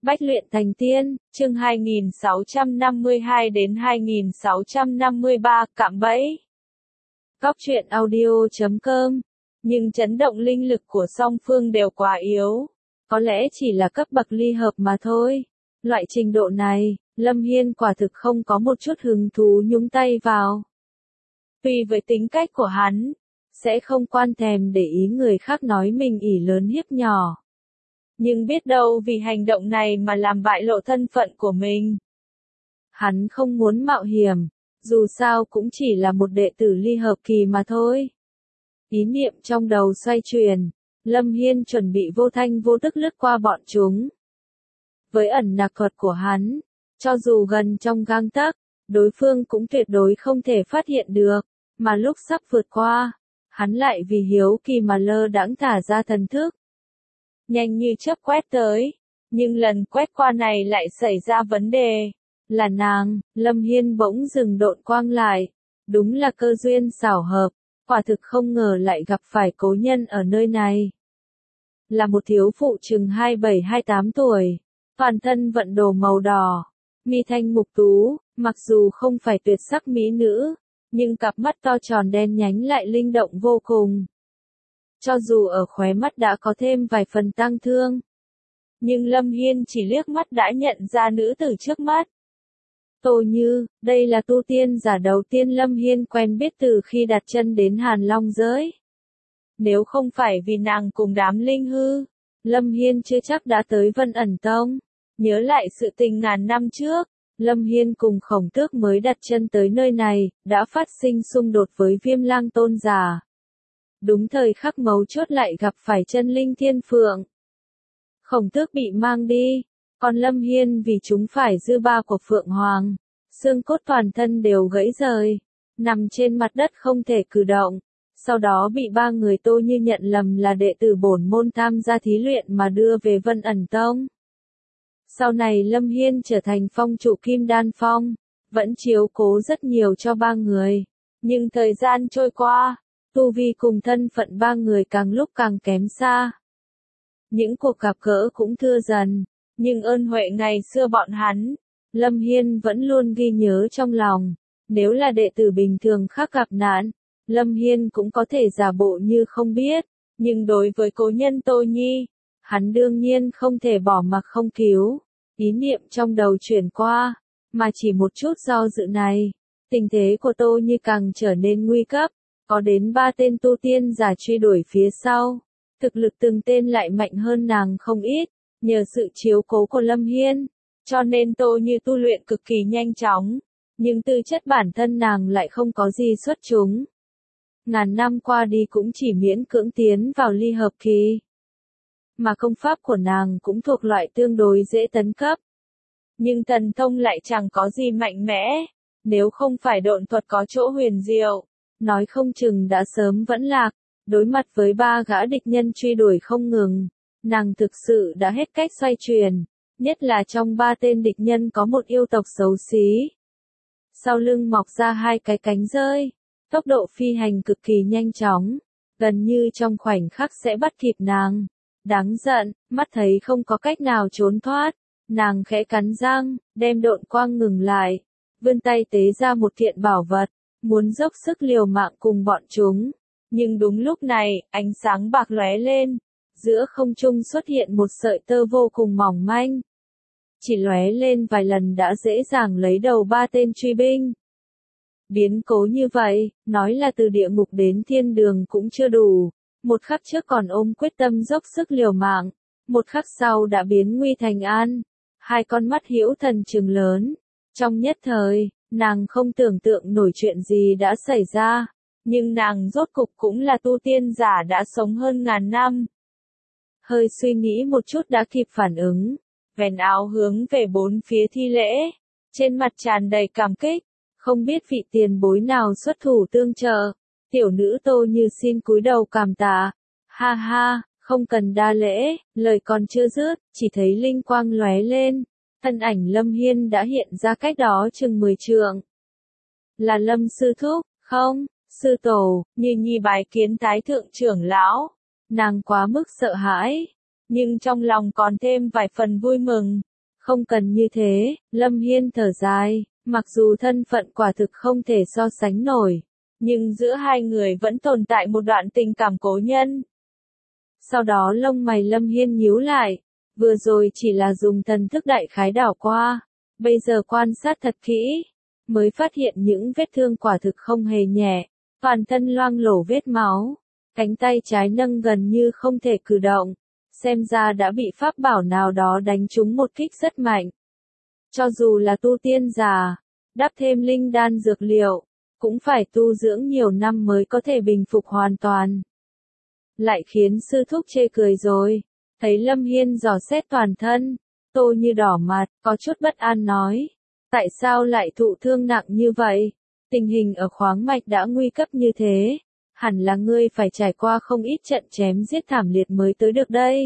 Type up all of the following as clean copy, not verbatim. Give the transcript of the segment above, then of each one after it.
Bách luyện thành tiên, chương 2652 đến 2653, cạm bẫy. Góc truyện audio.com. Nhưng chấn động linh lực của song phương đều quá yếu. Có lẽ chỉ là cấp bậc ly hợp mà thôi. Loại trình độ này, Lâm Hiên quả thực không có một chút hứng thú nhúng tay vào. Vì với tính cách của hắn, sẽ không quan thèm để ý người khác nói mình ỷ lớn hiếp nhỏ. Nhưng biết đâu vì hành động này mà làm bại lộ thân phận của mình. Hắn không muốn mạo hiểm, dù sao cũng chỉ là một đệ tử ly hợp kỳ mà thôi. Ý niệm trong đầu xoay chuyển, Lâm Hiên chuẩn bị vô thanh vô tức lướt qua bọn chúng. Với ẩn nặc thuật của hắn, cho dù gần trong gang tấc, đối phương cũng tuyệt đối không thể phát hiện được, mà lúc sắp vượt qua, hắn lại vì hiếu kỳ mà lơ đãng thả ra thần thức. Nhanh như chớp quét tới, nhưng lần quét qua này lại xảy ra vấn đề. Là nàng, Lâm Hiên bỗng dừng độn quang lại. Đúng là cơ duyên xảo hợp, quả thực không ngờ lại gặp phải cố nhân ở nơi này. Là một thiếu phụ chừng 27-28 tuổi, toàn thân vận đồ màu đỏ, mi thanh mục tú, mặc dù không phải tuyệt sắc mỹ nữ, nhưng cặp mắt to tròn đen nhánh lại linh động vô cùng. Cho dù ở khóe mắt đã có thêm vài phần tang thương, nhưng Lâm Hiên chỉ liếc mắt đã nhận ra nữ tử trước mắt. Tô Như, đây là tu tiên giả đầu tiên Lâm Hiên quen biết từ khi đặt chân đến Hàn Long giới. Nếu không phải vì nàng cùng đám linh hư, Lâm Hiên chưa chắc đã tới Vân Ẩn Tông. Nhớ lại sự tình ngàn năm trước, Lâm Hiên cùng Khổng Tước mới đặt chân tới nơi này, đã phát sinh xung đột với Viêm Lang tôn giả. Đúng thời khắc mấu chốt lại gặp phải chân linh thiên phượng. Khổng Tước bị mang đi, còn Lâm Hiên vì chúng phải dư ba của Phượng Hoàng, xương cốt toàn thân đều gãy rời, nằm trên mặt đất không thể cử động. Sau đó bị ba người Tô Như nhận lầm là đệ tử bổn môn tham gia thí luyện mà đưa về Vân Ẩn Tông. Sau này Lâm Hiên trở thành phong trụ Kim Đan Phong, vẫn chiếu cố rất nhiều cho ba người. Nhưng thời gian trôi qua, tu vi cùng thân phận ba người càng lúc càng kém xa. Những cuộc gặp gỡ cũng thưa dần, nhưng ơn huệ ngày xưa bọn hắn, Lâm Hiên vẫn luôn ghi nhớ trong lòng. Nếu là đệ tử bình thường khác gặp nạn, Lâm Hiên cũng có thể giả bộ như không biết, nhưng đối với cố nhân Tô Nhi, hắn đương nhiên không thể bỏ mặc không cứu. Ý niệm trong đầu chuyển qua, mà chỉ một chút do dự này, tình thế của Tô Nhi càng trở nên nguy cấp, có đến 3 tên tu tiên giả truy đuổi phía sau, thực lực từng tên lại mạnh hơn nàng không ít, nhờ sự chiếu cố của Lâm Hiên, cho nên Tô Nhi tu luyện cực kỳ nhanh chóng, nhưng tư chất bản thân nàng lại không có gì xuất chúng. Ngàn năm qua đi cũng chỉ miễn cưỡng tiến vào ly hợp kỳ. Mà công pháp của nàng cũng thuộc loại tương đối dễ tấn cấp. Nhưng thần thông lại chẳng có gì mạnh mẽ, nếu không phải độn thuật có chỗ huyền diệu, nói không chừng đã sớm vẫn lạc. Đối mặt với 3 gã địch nhân truy đuổi không ngừng, nàng thực sự đã hết cách xoay chuyển, nhất là trong 3 tên địch nhân có một yêu tộc xấu xí. Sau lưng mọc ra 2 cái cánh rơi, tốc độ phi hành cực kỳ nhanh chóng, gần như trong khoảnh khắc sẽ bắt kịp nàng. Đáng giận, mắt thấy không có cách nào trốn thoát, nàng khẽ cắn răng, đem độn quang ngừng lại, vươn tay tế ra một kiện bảo vật, muốn dốc sức liều mạng cùng bọn chúng. Nhưng đúng lúc này, ánh sáng bạc lóe lên, giữa không trung xuất hiện một sợi tơ vô cùng mỏng manh. Chỉ lóe lên vài lần đã dễ dàng lấy đầu 3 tên truy binh. Biến cố như vậy, nói là từ địa ngục đến thiên đường cũng chưa đủ. Một khắc trước còn ôm quyết tâm dốc sức liều mạng, một khắc sau đã biến nguy thành an. 2 con mắt hữu thần trừng lớn. Trong nhất thời, nàng không tưởng tượng nổi chuyện gì đã xảy ra, nhưng nàng rốt cục cũng là tu tiên giả đã sống hơn ngàn năm. Hơi suy nghĩ một chút đã kịp phản ứng, vén áo hướng về 4 phía thi lễ, trên mặt tràn đầy cảm kích, không biết vị tiền bối nào xuất thủ tương trợ. Tiểu nữ Tô Như xin cúi đầu cảm tạ. Ha ha, không cần đa lễ, lời còn chưa dứt, chỉ thấy linh quang lóe lên, thân ảnh Lâm Hiên đã hiện ra cách đó chừng 10 trượng. Là Lâm sư thúc, không, sư tổ, Như Nhi bái kiến thái thượng trưởng lão. Nàng quá mức sợ hãi, nhưng trong lòng còn thêm vài phần vui mừng, Không cần như thế, Lâm Hiên thở dài, mặc dù thân phận quả thực không thể so sánh nổi, nhưng giữa hai người vẫn tồn tại một đoạn tình cảm cố nhân. Sau đó lông mày Lâm Hiên nhíu lại, vừa rồi chỉ là dùng thần thức đại khái đảo qua, bây giờ quan sát thật kỹ, mới phát hiện những vết thương quả thực không hề nhẹ, toàn thân loang lổ vết máu, cánh tay trái nâng gần như không thể cử động, xem ra đã bị pháp bảo nào đó đánh trúng một kích rất mạnh. Cho dù là tu tiên giả, đắp thêm linh đan dược liệu, cũng phải tu dưỡng nhiều năm mới có thể bình phục hoàn toàn. Lại khiến sư thúc chê cười rồi, thấy Lâm Hiên dò xét toàn thân, Tô Như đỏ mặt, có chút bất an nói, tại sao lại thụ thương nặng như vậy? Tình hình ở khoáng mạch đã nguy cấp như thế, hẳn là ngươi phải trải qua không ít trận chém giết thảm liệt mới tới được đây.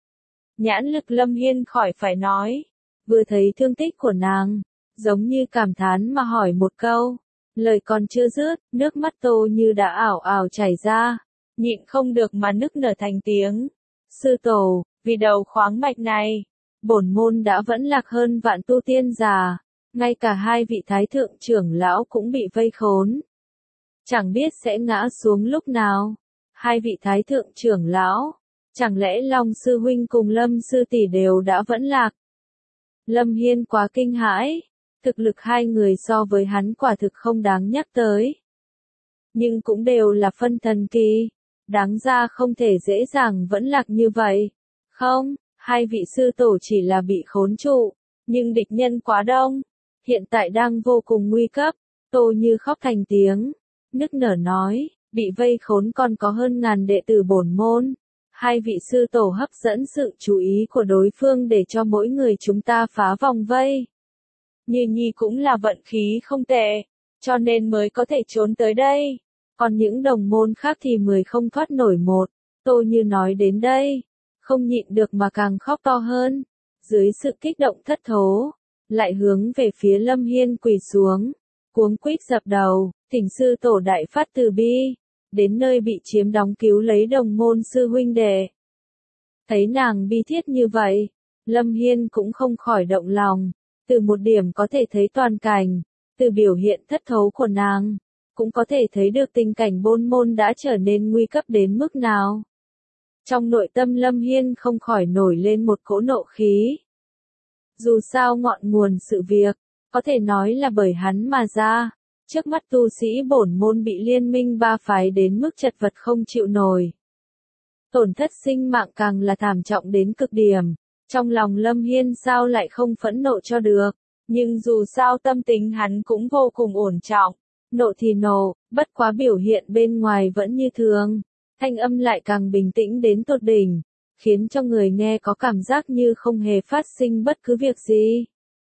Nhãn lực Lâm Hiên khỏi phải nói, vừa thấy thương tích của nàng, giống như cảm thán mà hỏi một câu, lời còn chưa dứt, nước mắt Tô Như đã ảo ảo chảy ra, nhịn không được mà nức nở thành tiếng. Sư tổ, vì đầu khoáng mạch này, bổn môn đã vẫn lạc hơn vạn tu tiên giả, ngay cả hai vị thái thượng trưởng lão cũng bị vây khốn. Chẳng biết sẽ ngã xuống lúc nào. Hai vị thái thượng trưởng lão, chẳng lẽ Long sư huynh cùng Lâm sư tỷ đều đã vẫn lạc? Lâm Hiên quá kinh hãi, thực lực hai người so với hắn quả thực không đáng nhắc tới. Nhưng cũng đều là phân thần kỳ, đáng ra không thể dễ dàng vẫn lạc như vậy. Không, hai vị sư tổ chỉ là bị khốn trụ, nhưng địch nhân quá đông, hiện tại đang vô cùng nguy cấp. Tô Như khóc thành tiếng, nức nở nói, bị vây khốn còn có hơn ngàn đệ tử bổn môn. Hai vị sư tổ hấp dẫn sự chú ý của đối phương để cho mỗi người chúng ta phá vòng vây. Như Nhi cũng là vận khí không tệ, cho nên mới có thể trốn tới đây. Còn những đồng môn khác thì 10 không thoát nổi một. Tô Như nói đến đây, không nhịn được mà càng khóc to hơn. Dưới sự kích động thất thố, lại hướng về phía Lâm Hiên quỳ xuống, cuống quýt dập đầu, thỉnh sư tổ đại phát từ bi, đến nơi bị chiếm đóng cứu lấy đồng môn sư huynh đệ. Thấy nàng bi thiết như vậy, Lâm Hiên cũng không khỏi động lòng, từ một điểm có thể thấy toàn cảnh, từ biểu hiện thất thố của nàng, cũng có thể thấy được tình cảnh bôn môn đã trở nên nguy cấp đến mức nào. Trong nội tâm Lâm Hiên không khỏi nổi lên một cỗ nộ khí. Dù sao ngọn nguồn sự việc, có thể nói là bởi hắn mà ra, trước mắt tu sĩ bổn môn bị liên minh ba phái đến mức chật vật không chịu nổi. Tổn thất sinh mạng càng là thảm trọng đến cực điểm, trong lòng Lâm Hiên sao lại không phẫn nộ cho được, nhưng dù sao tâm tính hắn cũng vô cùng ổn trọng, nộ thì nộ, bất quá biểu hiện bên ngoài vẫn như thường, thanh âm lại càng bình tĩnh đến tột đỉnh, khiến cho người nghe có cảm giác như không hề phát sinh bất cứ việc gì.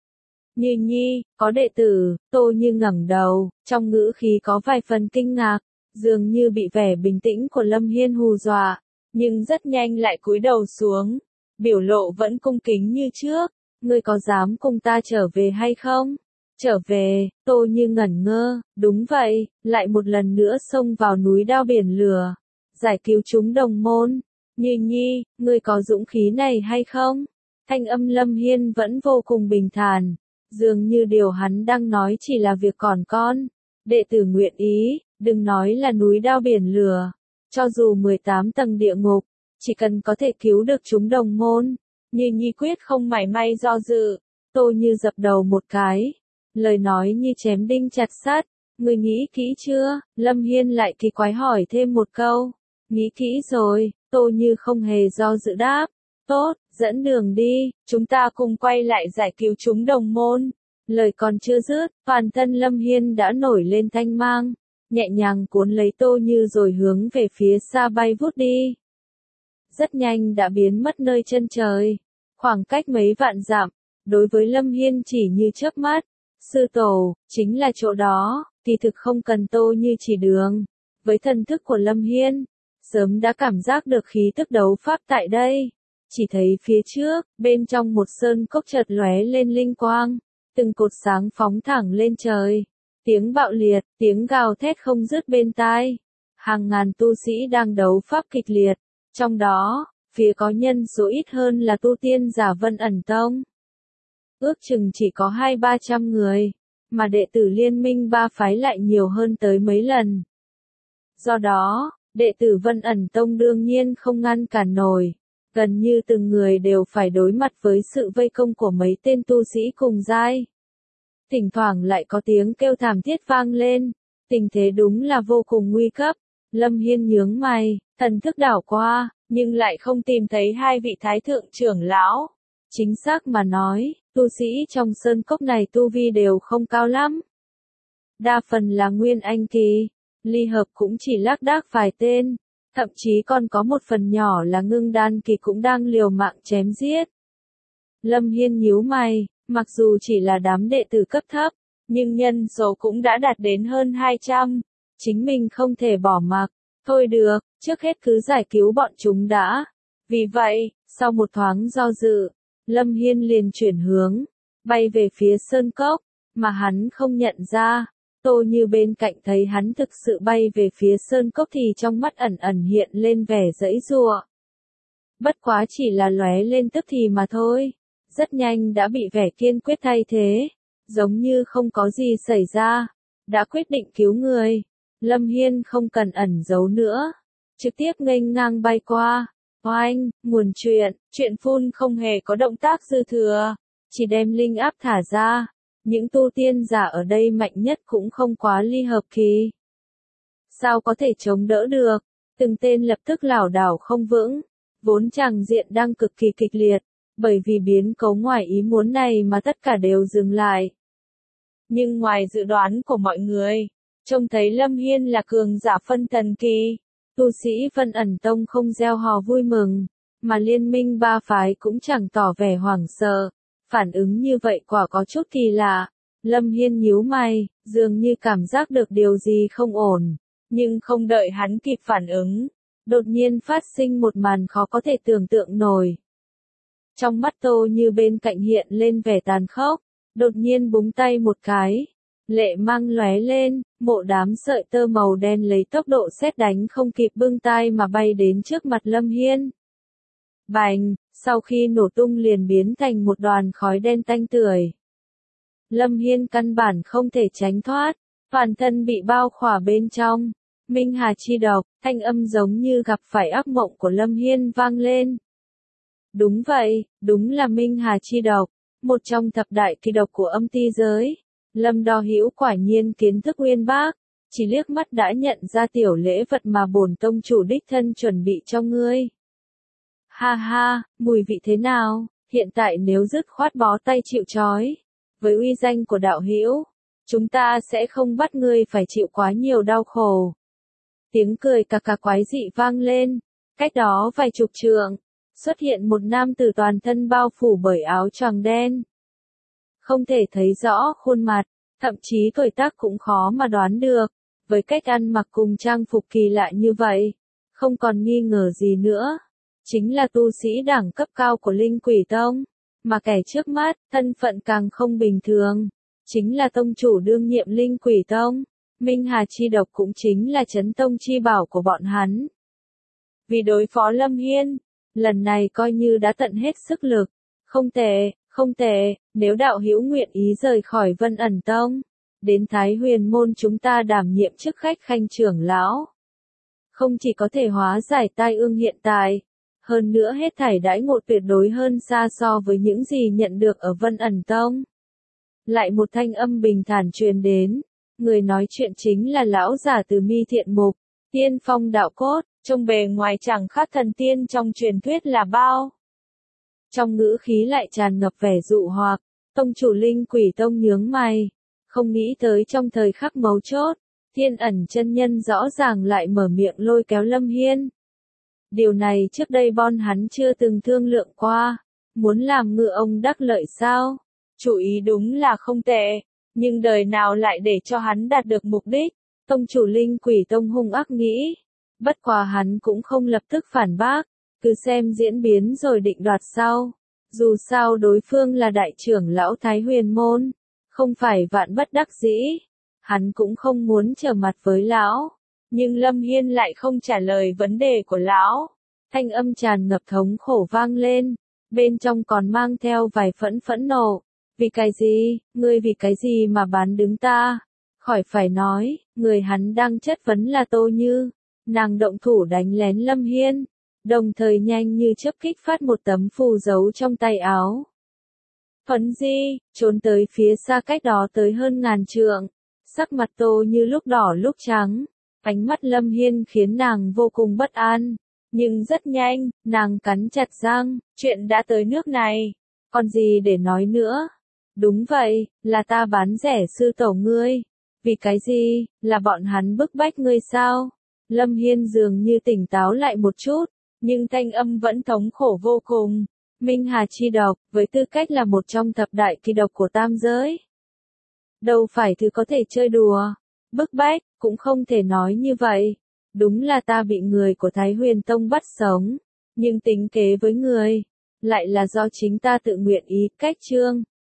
Như Nhi, có đệ tử, Tô Như ngẩng đầu, trong ngữ khí có vài phần kinh ngạc, dường như bị vẻ bình tĩnh của Lâm Hiên hù dọa, nhưng rất nhanh lại cúi đầu xuống, biểu lộ vẫn cung kính như trước, ngươi có dám cùng ta trở về hay không? Trở về, Tô Như ngẩn ngơ, đúng vậy, lại một lần nữa xông vào núi đao biển lửa, giải cứu chúng đồng môn. Như Nhi, ngươi có dũng khí này hay không? Thanh âm Lâm Hiên vẫn vô cùng bình thản, dường như điều hắn đang nói chỉ là việc còn con. Đệ tử nguyện ý, đừng nói là núi đao biển lửa, cho dù 18 tầng địa ngục, chỉ cần có thể cứu được chúng đồng môn. Như Nhi quyết không mảy may do dự. Tô Như dập đầu một cái, lời nói như chém đinh chặt sắt. Ngươi nghĩ kỹ chưa? Lâm Hiên lại kỳ quái hỏi thêm một câu. Nghĩ kỹ rồi, Tô Như không hề do dự đáp. Tốt, dẫn đường đi, chúng ta cùng quay lại giải cứu chúng đồng môn. Lời còn chưa dứt, toàn thân Lâm Hiên đã nổi lên thanh mang, nhẹ nhàng cuốn lấy Tô Như rồi hướng về phía xa bay vút đi. Rất nhanh đã biến mất nơi chân trời, khoảng cách mấy vạn dặm, đối với Lâm Hiên chỉ như chớp mắt. Sư tổ, chính là chỗ đó, kỳ thực không cần Tô Như chỉ đường. Với thần thức của Lâm Hiên, sớm đã cảm giác được khí tức đấu pháp tại đây. Chỉ thấy phía trước, bên trong một sơn cốc chợt lóe lên linh quang, từng cột sáng phóng thẳng lên trời. Tiếng bạo liệt, tiếng gào thét không dứt bên tai. Hàng ngàn tu sĩ đang đấu pháp kịch liệt, trong đó, phía có nhân số ít hơn là tu tiên giả Vân Ẩn Tông. ước chừng chỉ có 200-300 người, mà đệ tử liên minh ba phái lại nhiều hơn tới mấy lần. Do đó, đệ tử Vân ẩn tông đương nhiên không ngăn cản nổi, gần như từng người đều phải đối mặt với sự vây công của mấy tên tu sĩ cùng giai. Thỉnh thoảng lại có tiếng kêu thảm thiết vang lên, tình thế đúng là vô cùng nguy cấp. Lâm Hiên nhướng mày, thần thức đảo qua, nhưng lại không tìm thấy hai vị thái thượng trưởng lão. Chính xác mà nói, tu sĩ trong sơn cốc này tu vi đều không cao lắm. Đa phần là nguyên anh kỳ, ly hợp cũng chỉ lác đác vài tên, thậm chí còn có một phần nhỏ là ngưng đan kỳ cũng đang liều mạng chém giết. Lâm Hiên nhíu mày, mặc dù chỉ là đám đệ tử cấp thấp, nhưng nhân số cũng đã đạt đến hơn 200, chính mình không thể bỏ mặc. Thôi được, trước hết cứ giải cứu bọn chúng đã. Vì vậy, sau một thoáng do dự, Lâm Hiên liền chuyển hướng, bay về phía sơn cốc, mà hắn không nhận ra. Tô Như bên cạnh thấy hắn thực sự bay về phía sơn cốc thì trong mắt ẩn ẩn hiện lên vẻ giãy giụa. Bất quá chỉ là lóe lên tức thì mà thôi, rất nhanh đã bị vẻ kiên quyết thay thế, giống như không có gì xảy ra, đã quyết định cứu người. Lâm Hiên không cần ẩn giấu nữa, trực tiếp nghênh ngang bay qua. Oanh, nguồn chuyện phun không hề có động tác dư thừa, chỉ đem linh áp thả ra. Những tu tiên giả ở đây mạnh nhất cũng không quá ly hợp kỳ. Sao có thể chống đỡ được? Từng tên lập tức lảo đảo không vững, vốn tràng diện đang cực kỳ kịch liệt, bởi vì biến cố ngoài ý muốn này mà tất cả đều dừng lại. Nhưng ngoài dự đoán của mọi người, trông thấy Lâm Hiên là cường giả phân thần kỳ, tu sĩ Vân ẩn tông không reo hò vui mừng, mà liên minh ba phái cũng chẳng tỏ vẻ hoảng sợ. Phản ứng như vậy quả có chút kỳ lạ. Lâm Hiên nhíu mày, dường như cảm giác được điều gì không ổn, nhưng không đợi hắn kịp phản ứng, đột nhiên phát sinh một màn khó có thể tưởng tượng nổi. Trong mắt Tô Như bên cạnh hiện lên vẻ tàn khốc, đột nhiên búng tay một cái, lệ mang lóe lên, một đám sợi tơ màu đen lấy tốc độ sét đánh không kịp bưng tay mà bay đến trước mặt Lâm Hiên. Bành, sau khi nổ tung liền biến thành một đoàn khói đen tanh tưởi. Lâm Hiên căn bản không thể tránh thoát, toàn thân bị bao khỏa bên trong. Minh Hà chi độc, thanh âm giống như gặp phải ác mộng của Lâm Hiên vang lên. Đúng vậy, đúng là Minh Hà chi độc, một trong thập đại kỳ độc của âm ti giới. Lâm Đo Hữu quả nhiên kiến thức uyên bác, chỉ liếc mắt đã nhận ra tiểu lễ vật mà bổn tông chủ đích thân chuẩn bị cho ngươi. Ha ha, mùi vị thế nào, hiện tại nếu dứt khoát bó tay chịu trói, với uy danh của đạo hữu, chúng ta sẽ không bắt ngươi phải chịu quá nhiều đau khổ. Tiếng cười cà cà quái dị vang lên, cách đó vài chục trượng, xuất hiện một nam tử toàn thân bao phủ bởi áo choàng đen. Không thể thấy rõ khuôn mặt, thậm chí tuổi tác cũng khó mà đoán được, với cách ăn mặc cùng trang phục kỳ lạ như vậy, không còn nghi ngờ gì nữa. Chính là tu sĩ đẳng cấp cao của Linh Quỷ Tông, mà kẻ trước mắt, thân phận càng không bình thường, chính là tông chủ đương nhiệm Linh Quỷ Tông, Minh Hà chi độc cũng chính là chấn tông chi bảo của bọn hắn. Vì đối phó Lâm Hiên, lần này coi như đã tận hết sức lực, không tệ, nếu đạo hữu nguyện ý rời khỏi Vân ẩn tông, đến Thái Huyền môn chúng ta đảm nhiệm chức khách khanh trưởng lão. Không chỉ có thể hóa giải tai ương hiện tại, hơn nữa hết thảy đãi ngộ tuyệt đối hơn xa so với những gì nhận được ở Vân ẩn tông. Lại một thanh âm bình thản truyền đến, người nói chuyện chính là lão giả từ Mi Thiện Mục, tiên phong đạo cốt, trông bề ngoài chẳng khác thần tiên trong truyền thuyết là bao. Trong ngữ khí lại tràn ngập vẻ dụ hoặc, tông chủ Linh Quỷ Tông nhướng mày, không nghĩ tới trong thời khắc mấu chốt, Thiên Ẩn chân nhân rõ ràng lại mở miệng lôi kéo Lâm Hiên. Điều này trước đây bọn hắn chưa từng thương lượng qua, muốn làm ngựa ông đắc lợi sao? Chủ ý đúng là không tệ, nhưng đời nào lại để cho hắn đạt được mục đích, tông chủ Linh Quỷ Tông hung ác nghĩ. Bất quá hắn cũng không lập tức phản bác, cứ xem diễn biến rồi định đoạt sau. Dù sao đối phương là đại trưởng lão Thái Huyền môn, không phải vạn bất đắc dĩ, hắn cũng không muốn trở mặt với lão. Nhưng Lâm Hiên lại không trả lời vấn đề của lão. Thanh âm tràn ngập thống khổ vang lên, bên trong còn mang theo vài phẫn nộ. Vì cái gì, ngươi vì cái gì mà bán đứng ta? Khỏi phải nói, người hắn đang chất vấn là Tô Như. Nàng động thủ đánh lén Lâm Hiên, đồng thời nhanh như chớp kích phát một tấm phù giấu trong tay áo. Phấn Di, trốn tới phía xa cách đó tới hơn ngàn trượng. Sắc mặt Tô Như lúc đỏ lúc trắng, ánh mắt Lâm Hiên khiến nàng vô cùng bất an. Nhưng rất nhanh, nàng cắn chặt răng, chuyện đã tới nước này, còn gì để nói nữa. Đúng vậy, là ta bán rẻ sư tổ ngươi. Vì cái gì, là bọn hắn bức bách ngươi sao? Lâm Hiên dường như tỉnh táo lại một chút, nhưng thanh âm vẫn thống khổ vô cùng. Minh Hà chi độc, với tư cách là một trong thập đại kỳ độc của tam giới. Đâu phải thứ có thể chơi đùa, bức bách, cũng không thể nói như vậy. Đúng là ta bị người của Thái Huyền Tông bắt sống, nhưng tính kế với người, lại là do chính ta tự nguyện ý cách chương.